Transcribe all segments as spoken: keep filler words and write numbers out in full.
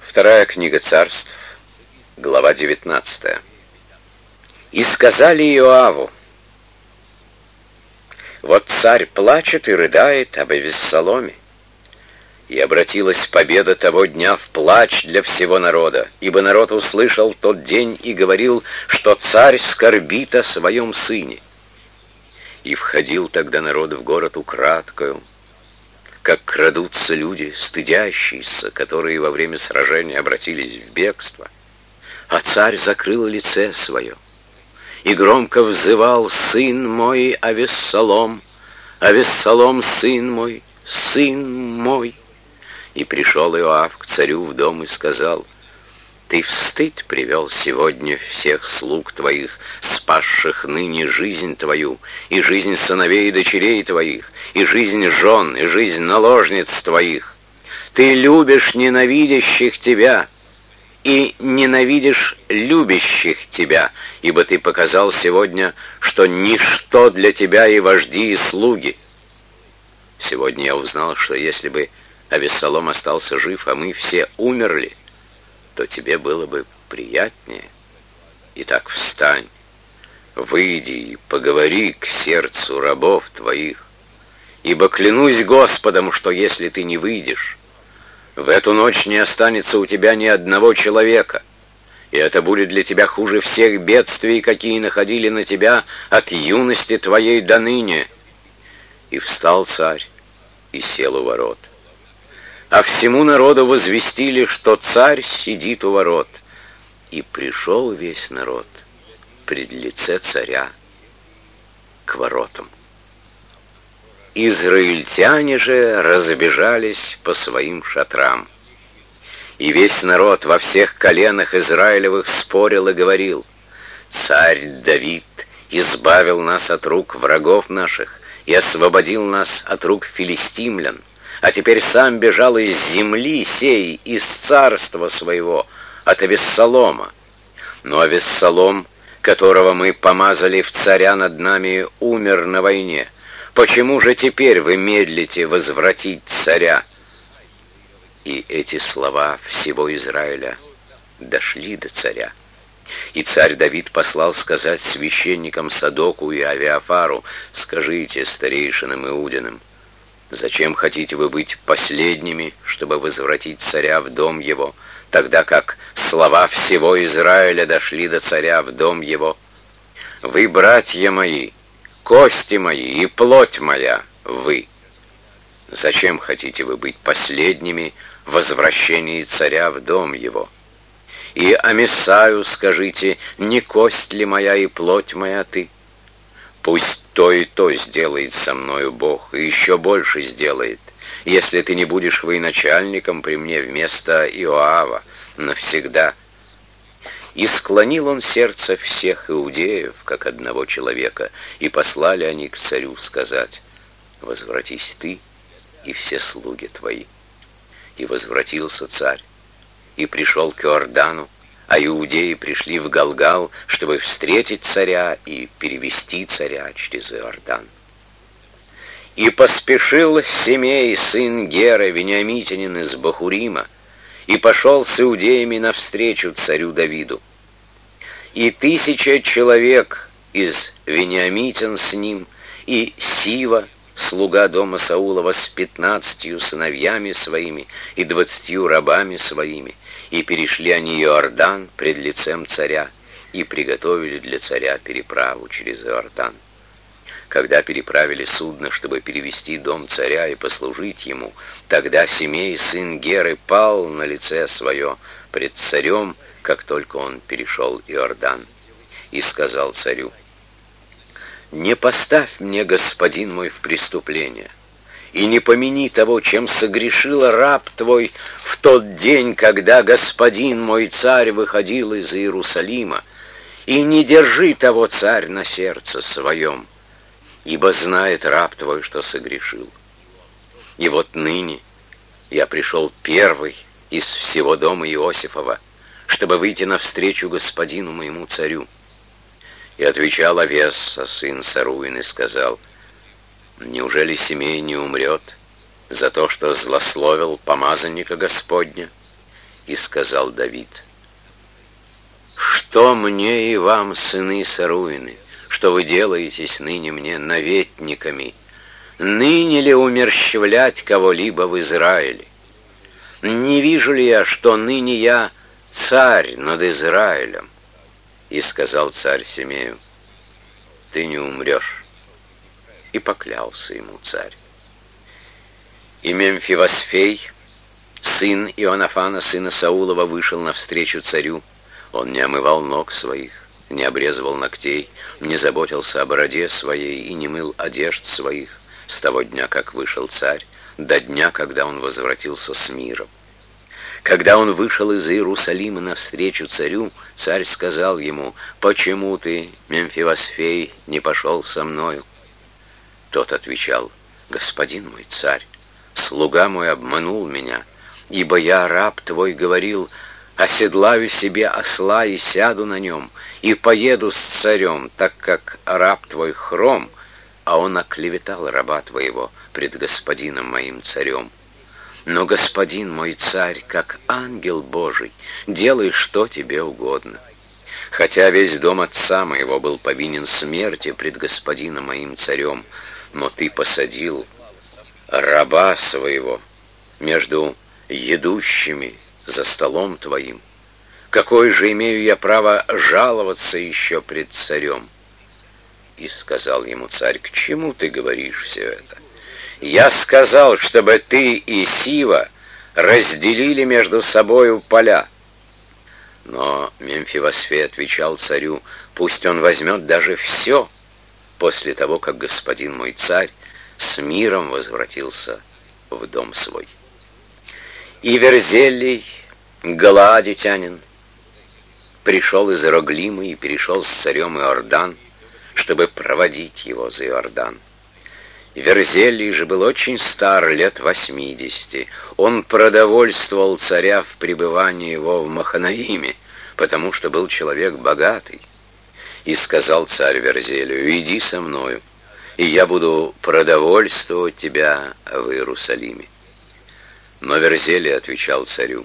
Вторая книга Царств, глава девятнадцатая. «И сказали Иоаву: вот царь плачет и рыдает об Авессаломе. И обратилась победа того дня в плач для всего народа, ибо народ услышал тот день и говорил, что царь скорбит о своем сыне. И входил тогда народ в город украдкою, как крадутся люди, стыдящиеся, которые во время сражения обратились в бегство. А царь закрыл лице свое и громко взывал: сын мой Авессалом, Авессалом, сын мой, сын мой. И пришел Иоав к царю в дом и сказал: ты в стыд привел сегодня всех слуг твоих, спасших ныне жизнь твою, и жизнь сыновей и дочерей твоих, и жизнь жен, и жизнь наложниц твоих. Ты любишь ненавидящих тебя, и ненавидишь любящих тебя, ибо ты показал сегодня, что ничто для тебя и вожди, и слуги. Сегодня я узнал, что если бы Авессалом остался жив, а мы все умерли, то тебе было бы приятнее. Итак, встань, выйди и поговори к сердцу рабов твоих, ибо клянусь Господом, что если ты не выйдешь, в эту ночь не останется у тебя ни одного человека, и это будет для тебя хуже всех бедствий, какие находили на тебя от юности твоей до ныне. И встал царь и сел у ворот. А всему народу возвестили, что царь сидит у ворот. И пришел весь народ пред лице царя к воротам. Израильтяне же разбежались по своим шатрам. И весь народ во всех коленах Израилевых спорил и говорил: царь Давид избавил нас от рук врагов наших и освободил нас от рук филистимлян, а теперь сам бежал из земли сей, из царства своего, от Авессалома. Но Авессалом, которого мы помазали в царя над нами, умер на войне. Почему же теперь вы медлите возвратить царя?» И эти слова всего Израиля дошли до царя. И царь Давид послал сказать священникам Садоку и Авиафару: «Скажите старейшинам Иудиным: зачем хотите вы быть последними, чтобы возвратить царя в дом его, тогда как слова всего Израиля дошли до царя в дом его? Вы, братья мои, кости мои и плоть моя, вы. Зачем хотите вы быть последними в возвращении царя в дом его? И Амисаю скажите: не кость ли моя и плоть моя ты? Пусть то и то сделает со мною Бог, и еще больше сделает, если ты не будешь военачальником при мне вместо Иоава навсегда». И склонил он сердце всех иудеев, как одного человека, и послали они к царю сказать: возвратись ты и все слуги твои. И возвратился царь, и пришел к Иордану, а иудеи пришли в Галгал, чтобы встретить царя и перевести царя через Иордан. И поспешил Семей, сын Гера, вениамитянин из Бахурима, и пошел с иудеями навстречу царю Давиду. И тысяча человек из вениамитян с ним, и Сива, слуга дома Саулова, с пятнадцатью сыновьями своими и двадцатью рабами своими, и перешли они Иордан пред лицем царя, и приготовили для царя переправу через Иордан. Когда переправили судно, чтобы перевести дом царя и послужить ему, тогда Семей, сын Геры, пал на лице свое пред царем, как только он перешел Иордан, и сказал царю: «Не поставь мне, господин мой, в преступление, и не помяни того, чем согрешил раб твой в тот день, когда господин мой царь выходил из Иерусалима, и не держи того, царь, на сердце своем, ибо знает раб твой, что согрешил. И вот ныне я пришел первый из всего дома Иосифова, чтобы выйти навстречу господину моему царю». И отвечал Авесса, сын Саруин, и сказал: «Неужели Семей не умрет за то, что злословил помазанника Господня?» и сказал Давид: «Что мне и вам, сыны Саруины, что вы делаетесь ныне мне наветниками? Ныне ли умерщвлять кого-либо в Израиле? Не вижу ли я, что ныне я царь над Израилем?» И сказал царь Семею: «Ты не умрешь». И поклялся ему царь. И Мемфивосфей, сын Ионафана, сына Саулова, вышел навстречу царю. Он не омывал ног своих, не обрезывал ногтей, не заботился о бороде своей и не мыл одежд своих с того дня, как вышел царь, до дня, когда он возвратился с миром. Когда он вышел из Иерусалима навстречу царю, царь сказал ему: «Почему ты, Мемфивосфей, не пошел со мною?» Тот отвечал: «Господин мой царь, слуга мой обманул меня, ибо я, раб твой, говорил: оседлаю себе осла и сяду на нем, и поеду с царем, так как раб твой хром, а он оклеветал раба твоего пред господином моим царем. Но господин мой царь, как ангел Божий, делай, что тебе угодно. Хотя весь дом отца моего был повинен смерти пред господином моим царем, но ты посадил раба своего между едущими за столом твоим. Какое же имею я право жаловаться еще пред царем?» И сказал ему царь: «К чему ты говоришь все это? Я сказал, чтобы ты и Сива разделили между собою поля». Но Мемфивосфей отвечал царю: «Пусть он возьмет даже все, после того, как господин мой царь с миром возвратился в дом свой». И Верзелий, галаадитянин, пришел из Роглима и перешел с царем Иордан, чтобы проводить его за Иордан. Верзелий же был очень стар, лет восьмидесяти. Он продовольствовал царя в пребывании его в Маханаиме, потому что был человек богатый. И сказал царь Верзелию: «Иди со мною, и я буду продовольствовать тебя в Иерусалиме». Но Верзелий отвечал царю: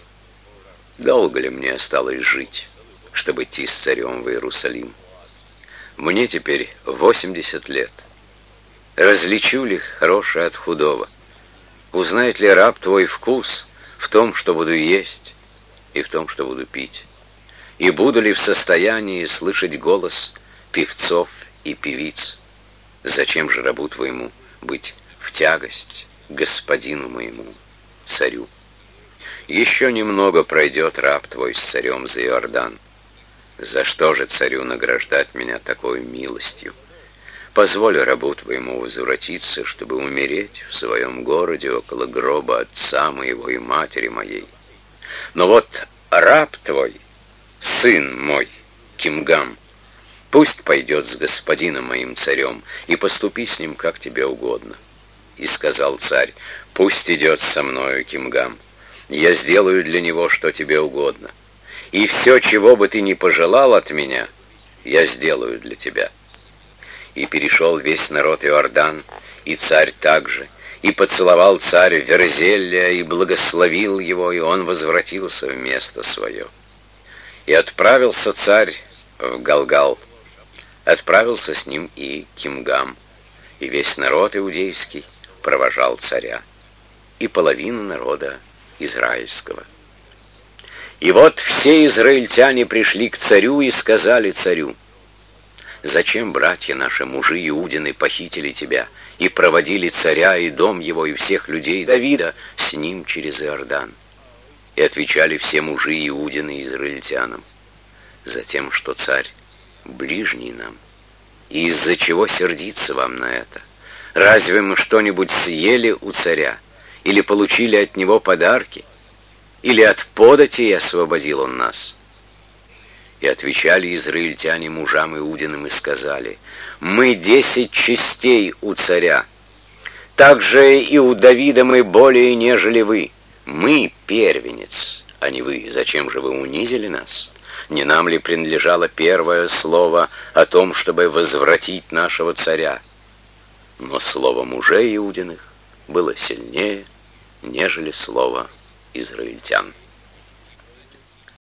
«Долго ли мне осталось жить, чтобы идти с царем в Иерусалим? Мне теперь восемьдесят лет. Различу ли хорошее от худого? Узнает ли раб твой вкус в том, что буду есть, и в том, что буду пить? И буду ли в состоянии слышать голос певцов и певиц? Зачем же рабу твоему быть в тягость господину моему, царю? Еще немного пройдет раб твой с царем за Иордан. За что же царю награждать меня такой милостью? Позволь рабу твоему возвратиться, чтобы умереть в своем городе около гроба отца моего и матери моей. Но вот раб твой, сын мой, Кимгам, пусть пойдет с господином моим царем, и поступи с ним, как тебе угодно». И сказал царь: «Пусть идет со мною Кимгам, я сделаю для него, что тебе угодно, и все, чего бы ты ни пожелал от меня, я сделаю для тебя». И перешел весь народ Иордан, и царь также, и поцеловал царь Верзелия, и благословил его, и он возвратился в место свое. И отправился царь в Галгал, отправился с ним и Кимгам, и весь народ иудейский провожал царя, и половина народа израильского. И вот все израильтяне пришли к царю и сказали царю: «Зачем братья наши, мужи Иудины, похитили тебя и проводили царя и дом его и всех людей Давида с ним через Иордан?» И отвечали все мужи Иудины израильтянам: «Затем, что царь ближний нам, и из-за чего сердиться вам на это? Разве мы что-нибудь съели у царя, или получили от него подарки, или от податей освободил он нас?» И отвечали израильтяне мужам Иудиным и сказали: «Мы десять частей у царя, также и у Давида мы более, нежели вы. Мы первенец, а не вы. Зачем же вы унизили нас? Не нам ли принадлежало первое слово о том, чтобы возвратить нашего царя?» Но слово мужей Иудиных было сильнее, нежели слово израильтян.